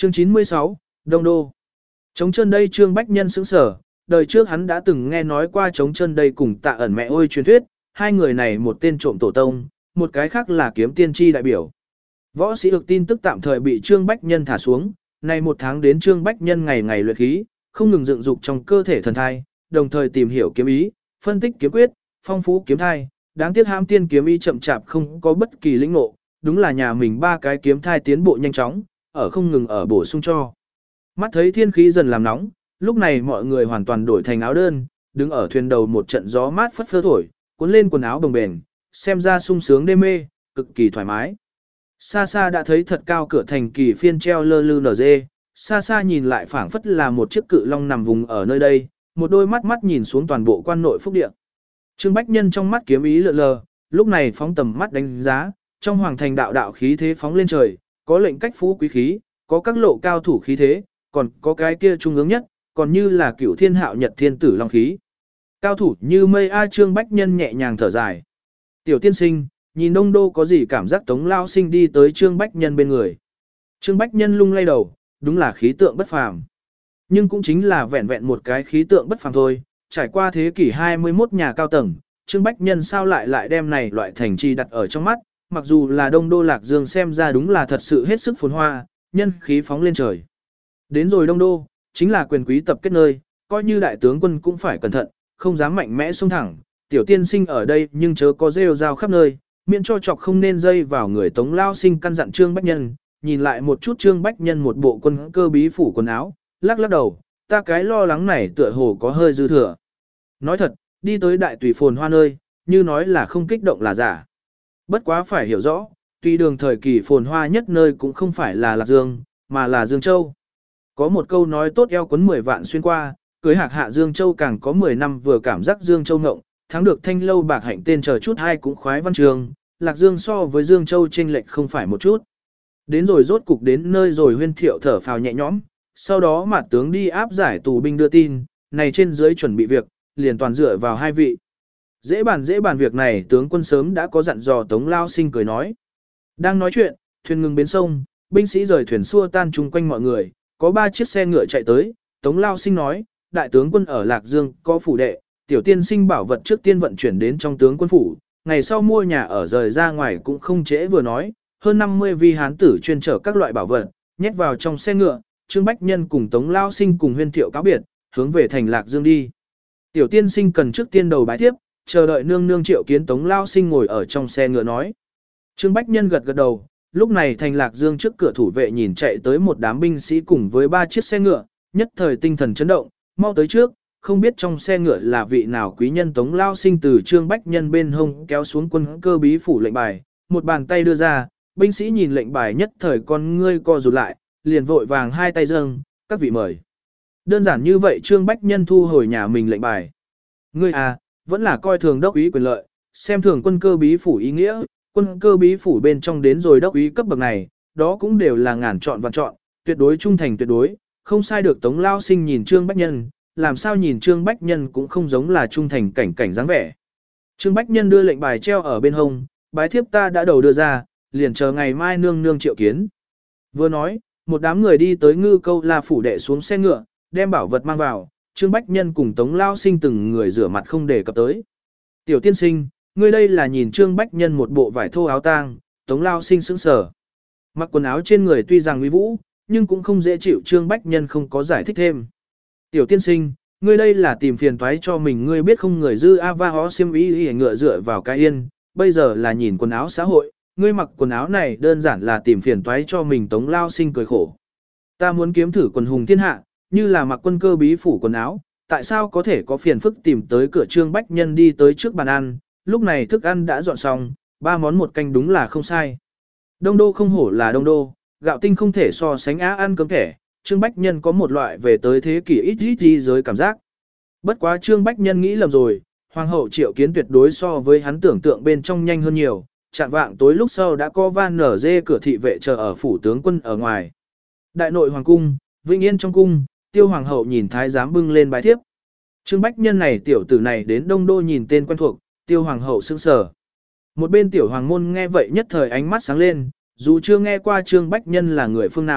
Chương 96, Đông Đô. Trống chân đây Trương Bách Nhân sững sở, đời trước hắn đã từng nghe nói qua trống chân đây cùng Tạ Ẩn mẹ ôi truyền thuyết, hai người này một tên trộm tổ tông, một cái khác là kiếm tiên tri đại biểu. Võ sĩ được tin tức tạm thời bị Trương Bách Nhân thả xuống, nay một tháng đến Trương Bách Nhân ngày ngày luyện khí, không ngừng dựng dục trong cơ thể thần thai, đồng thời tìm hiểu kiếm ý, phân tích kiếm quyết, phong phú kiếm thai, đáng tiếc hãm tiên kiếm ý chậm chạp không có bất kỳ lĩnh ngộ, đúng là nhà mình ba cái kiếm thai tiến bộ nhanh chóng, ở không ngừng ở bổ sung cho. Mắt thấy thiên khí dần làm nóng, lúc này mọi người hoàn toàn đổi thành áo đơn, đứng ở thuyền đầu một trận gió mát phất phơ thổi, cuốn lên quần áo đồng bền, xem ra sung sướng đê mê, cực kỳ thoải mái. Xa xa đã thấy thật cao cửa thành kỳ phiên treo lơ lư nở dê, xa xa nhìn lại phảng phất là một chiếc cự long nằm vùng ở nơi đây, một đôi mắt mắt nhìn xuống toàn bộ quan nội phúc địa. Trương Bách Nhân trong mắt kiếm ý lượn lờ, lúc này phóng tầm mắt đánh giá, trong hoàng thành đạo đạo khí thế phóng lên trời, có lệnh cách phú quý khí, có các lộ cao thủ khí thế, còn có cái kia trung ương nhất, còn như là cửu thiên hạo nhật thiên tử long khí. Cao thủ như mây a. Trương Bách Nhân nhẹ nhàng thở dài. Tiểu tiên sinh, nhìn Đông Đô có gì cảm giác? Tống Lao Sinh đi tới Trương Bách Nhân bên người. Trương Bách Nhân lung lay đầu, đúng là khí tượng bất phàm. Nhưng cũng chính là vẹn vẹn một cái khí tượng bất phàm thôi, trải qua thế kỷ 21 nhà cao tầng, Trương Bách Nhân sao lại đem này loại thành trì đặt ở trong mắt, mặc dù là Đông Đô Lạc Dương xem ra đúng là thật sự hết sức phồn hoa, nhân khí phóng lên trời. Đến rồi Đông Đô, chính là quyền quý tập kết nơi, coi như đại tướng quân cũng phải cẩn thận, không dám mạnh mẽ xông thẳng, tiểu tiên sinh ở đây nhưng chớ có rêu rao khắp nơi, miễn cho chọc không nên dây vào người. Tống Lao Sinh căn dặn Trương Bách Nhân, nhìn lại một chút Trương Bách Nhân một bộ quân cơ bí phủ quần áo, lắc lắc đầu, ta cái lo lắng này tựa hồ có hơi dư thừa. Nói thật, đi tới đại tùy phồn hoa nơi, như nói là không kích động là giả. Bất quá phải hiểu rõ, tuy đường thời kỳ phồn hoa nhất nơi cũng không phải là Lạc Dương, mà là Dương Châu. Có một câu nói tốt eo quấn 10 vạn xuyên qua, cưới hạc hạ Dương Châu càng có 10 năm vừa cảm giác Dương Châu ngộng, thắng được thanh lâu bạc hạnh tên chờ chút hai cũng khoái văn trường, Lạc Dương so với Dương Châu chênh lệch không phải một chút. Đến rồi rốt cục đến nơi rồi Huyên Thiệu thở phào nhẹ nhõm, sau đó Mạt tướng đi áp giải tù binh đưa tin, này trên dưới chuẩn bị việc, liền toàn dựa vào hai vị. Dễ bàn việc này tướng quân sớm đã có dặn dò. Tống Lao Sinh cười nói. Đang nói chuyện, thuyền ngừng bến sông, binh sĩ rời thuyền xua tan chung quanh mọi người, có 3 chiếc xe ngựa chạy tới, Tống Lao Sinh nói, đại tướng quân ở Lạc Dương có phủ đệ, tiểu tiên sinh bảo vật trước tiên vận chuyển đến trong tướng quân phủ, ngày sau mua nhà ở rời ra ngoài cũng không trễ. Vừa nói, hơn 50 vi hán tử chuyên chở các loại bảo vật, nhét vào trong xe ngựa, Trương Bách Nhân cùng Tống Lao Sinh cùng Huyên Thiệu cáo biệt, hướng về thành Lạc Dương đi. Tiểu tiên sinh cần trước tiên đầu bái tiếp, chờ đợi nương nương triệu kiến. Tống Lao Sinh ngồi ở trong xe ngựa nói. Trương Bách Nhân gật gật đầu, lúc này thành Lạc Dương trước cửa thủ vệ nhìn chạy tới một đám binh sĩ cùng với 3 chiếc xe ngựa, nhất thời tinh thần chấn động, mau tới trước, không biết trong xe ngựa là vị nào quý nhân. Tống Lao Sinh từ Trương Bách Nhân bên hông kéo xuống quân cơ bí phủ lệnh bài, một bàn tay đưa ra, binh sĩ nhìn lệnh bài nhất thời con ngươi co rụt lại, liền vội vàng hai tay dâng, các vị mời. Đơn giản như vậy Trương Bách Nhân thu hồi nhà mình lệnh bài. Ngươi à, vẫn là coi thường đốc úy quyền lợi, xem thường quân cơ bí phủ ý nghĩa, quân cơ bí phủ bên trong đến rồi đốc úy cấp bậc này, đó cũng đều là ngàn chọn vạn chọn, tuyệt đối trung thành tuyệt đối, không sai được. Tống Lao Sinh nhìn Trương Bách Nhân, làm sao nhìn Trương Bách Nhân cũng không giống là trung thành cảnh dáng vẻ. Trương Bách Nhân đưa lệnh bài treo ở bên hông, bái thiếp ta đã đầu đưa ra, liền chờ ngày mai nương nương triệu kiến. Vừa nói, một đám người đi tới Ngư Câu La phủ đệ xuống xe ngựa, đem bảo vật mang vào, Trương Bách Nhân cùng Tống Lao Sinh từng người rửa mặt không để cập tới. Tiểu tiên sinh, ngươi đây là nhìn Trương Bách Nhân một bộ vải thô áo tang. Tống Lao Sinh sững sờ. Mặc quần áo trên người tuy rằng uy vũ, nhưng cũng không dễ chịu. Trương Bách Nhân không có giải thích thêm. Tiểu tiên sinh, ngươi đây là tìm phiền toái cho mình, ngươi biết không? Người dư ava hó xiêm y ngựa dựa vào cái yên, bây giờ là nhìn quần áo xã hội, ngươi mặc quần áo này đơn giản là tìm phiền toái cho mình. Tống Lao Sinh cười khổ. Ta muốn kiếm thử quần hùng thiên hạ, như là mặc quân cơ bí phủ quần áo, tại sao có thể có phiền phức tìm tới cửa? Trương Bách Nhân đi tới trước bàn ăn, lúc này thức ăn đã dọn xong, 3 món một canh đúng là không sai. Đông Đô không hổ là Đông Đô, gạo tinh không thể so sánh á ăn cơm thẻ. Trương Bách Nhân có một loại về tới thế kỷ ít đi giới cảm giác. Bất quá Trương Bách Nhân nghĩ lầm rồi, Hoàng hậu triệu kiến tuyệt đối so với hắn tưởng tượng bên trong nhanh hơn nhiều. Chạng vạng tối lúc sau đã có van nở dê cửa thị vệ chờ ở phủ tướng quân ở ngoài. Đại nội hoàng cung, Vĩnh Yên trong cung, Tiêu Hoàng hậu nhìn thái giám bưng lên bái thiếp. Trương Bách Nhân này tiểu tử này đến Đông Đô nhìn tên quen thuộc, Tiêu Hoàng hậu sững sờ. Một bên tiểu hoàng môn nghe vậy nhất thời ánh mắt sáng lên, dù chưa nghe qua Trương Bách Nhân là người phương nào,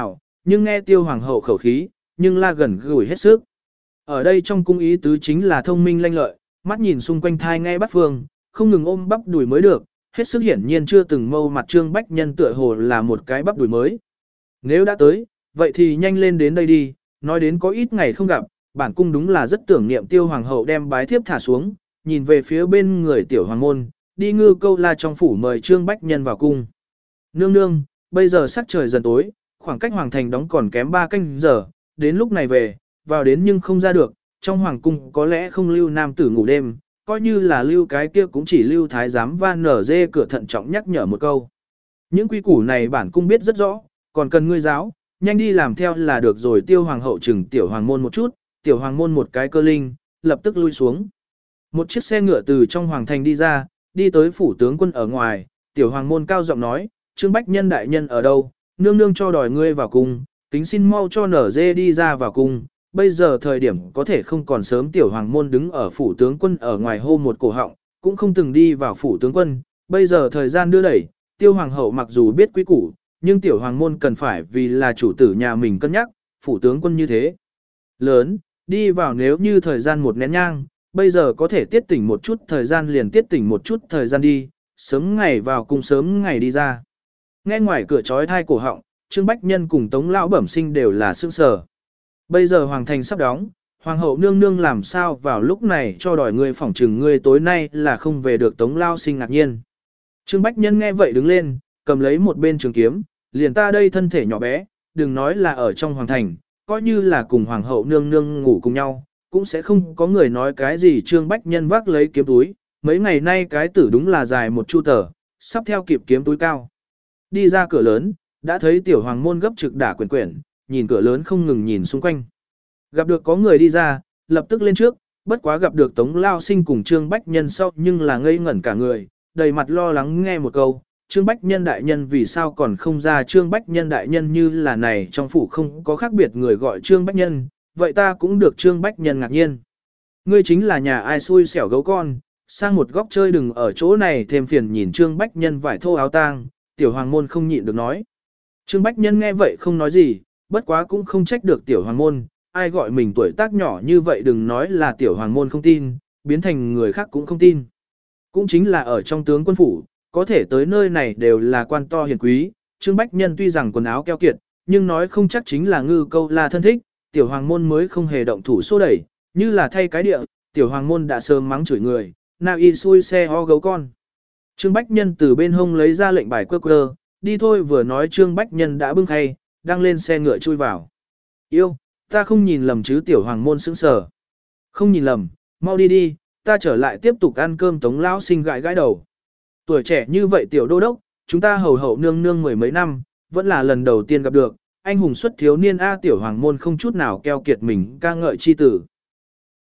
nhưng nghe Tiêu hoàng hậu khẩu khí, nhưng la gần gũi hết sức. Ở đây trong cung ý tứ chính là thông minh lanh lợi, mắt nhìn xung quanh thai ngay bắt phương, không ngừng ôm bắp đùi mới được, hết sức hiển nhiên chưa từng mâu mặt Trương Bách Nhân tựa hồ là một cái bắp đùi mới. Nếu đã tới, vậy thì nhanh lên đến đây đi, nói đến có ít ngày không gặp, bản cung đúng là rất tưởng niệm Tiêu hoàng hậu đem bái thiếp thả xuống, nhìn về phía bên người tiểu hoàng môn, đi ngư câu la trong phủ mời Trương Bách Nhân vào cung. Nương nương, bây giờ sắc trời dần tối, khoảng cách hoàng thành đóng còn kém 3 canh giờ, đến lúc này về, vào đến nhưng không ra được, trong hoàng cung có lẽ không lưu nam tử ngủ đêm, coi như là lưu cái kia cũng chỉ lưu thái giám Van nở dê cửa thận trọng nhắc nhở một câu. Những quy củ này bản cung biết rất rõ, còn cần ngươi giáo, nhanh đi làm theo là được rồi. Tiêu hoàng hậu chừng tiểu hoàng môn một chút, tiểu hoàng môn một cái cơ linh, lập tức lui xuống. Một chiếc xe ngựa từ trong hoàng thành đi ra, đi tới phủ tướng quân ở ngoài, tiểu hoàng môn cao giọng nói, Trương Bách Nhân đại nhân ở đâu, nương nương cho đòi ngươi vào cung, kính xin mau cho nở dê đi ra vào cung. Bây giờ thời điểm có thể không còn sớm. Tiểu hoàng môn đứng ở phủ tướng quân ở ngoài hô một cổ họng, cũng không từng đi vào phủ tướng quân, bây giờ thời gian đưa đẩy, Tiêu hoàng hậu mặc dù biết quý củ, nhưng tiểu hoàng môn cần phải vì là chủ tử nhà mình cân nhắc, phủ tướng quân như thế. Lớn, đi vào nếu như thời gian một nén nhang, bây giờ có thể tiết tỉnh một chút thời gian liền tiết tỉnh một chút thời gian đi, sớm ngày vào cùng sớm ngày đi ra. Nghe ngoài cửa trói thai cổ họng, Trương Bách Nhân cùng Tống Lão Bẩm Sinh đều là sững sờ. Bây giờ hoàng thành sắp đóng, hoàng hậu nương nương làm sao vào lúc này cho đòi ngươi phỏng trừng ngươi tối nay là không về được. Tống Lão Sinh ngạc nhiên. Trương Bách Nhân nghe vậy đứng lên, cầm lấy một bên trường kiếm, liền ta đây thân thể nhỏ bé, đừng nói là ở trong hoàng thành, coi như là cùng hoàng hậu nương nương ngủ cùng nhau, cũng sẽ không có người nói cái gì. Trương Bách Nhân vác lấy kiếm túi, mấy ngày nay cái tử đúng là dài một chu tờ, sắp theo kịp kiếm túi cao. Đi ra cửa lớn, đã thấy tiểu hoàng môn gấp trực đả quyển quyển, nhìn cửa lớn không ngừng nhìn xung quanh. Gặp được có người đi ra, lập tức lên trước, bất quá gặp được Tống Lao Sinh cùng Trương Bách Nhân sau nhưng là ngây ngẩn cả người, đầy mặt lo lắng nghe một câu, Trương Bách Nhân đại nhân vì sao còn không ra. Trương Bách Nhân đại nhân như là này trong phủ không có khác biệt người gọi Trương Bách Nhân, vậy ta cũng được Trương Bách Nhân ngạc nhiên. Ngươi chính là nhà ai xui xẻo gấu con, sang một góc chơi đừng ở chỗ này thêm phiền. Nhìn Trương Bách Nhân vải thô áo tang, tiểu hoàng môn không nhịn được nói. Trương Bách Nhân nghe vậy không nói gì, bất quá cũng không trách được tiểu hoàng môn, ai gọi mình tuổi tác nhỏ như vậy. Đừng nói là tiểu hoàng môn không tin, biến thành người khác cũng không tin. Cũng chính là ở trong tướng quân phủ, có thể tới nơi này đều là quan to hiền quý. Trương Bách Nhân tuy rằng quần áo keo kiệt, nhưng nói không chắc chính là ngư câu la thân thích, tiểu hoàng môn mới không hề động thủ xô đẩy, như là thay cái địa, tiểu hoàng môn đã sớm mắng chửi người, nào y xui xe ho gấu con. Trương Bách Nhân từ bên hông lấy ra lệnh bài quơ, đi thôi. Vừa nói Trương Bách Nhân đã bưng khay, đang lên xe ngựa chui vào. Yêu, ta không nhìn lầm chứ? Tiểu hoàng môn sững sờ. Không nhìn lầm, mau đi đi, ta trở lại tiếp tục ăn cơm. Tống Lão Sinh gãi gãi đầu. Tuổi trẻ như vậy tiểu đô đốc, chúng ta hầu hậu nương nương mười mấy năm, vẫn là lần đầu tiên gặp được, anh hùng xuất thiếu niên a. Tiểu hoàng môn không chút nào keo kiệt mình ca ngợi chi tử.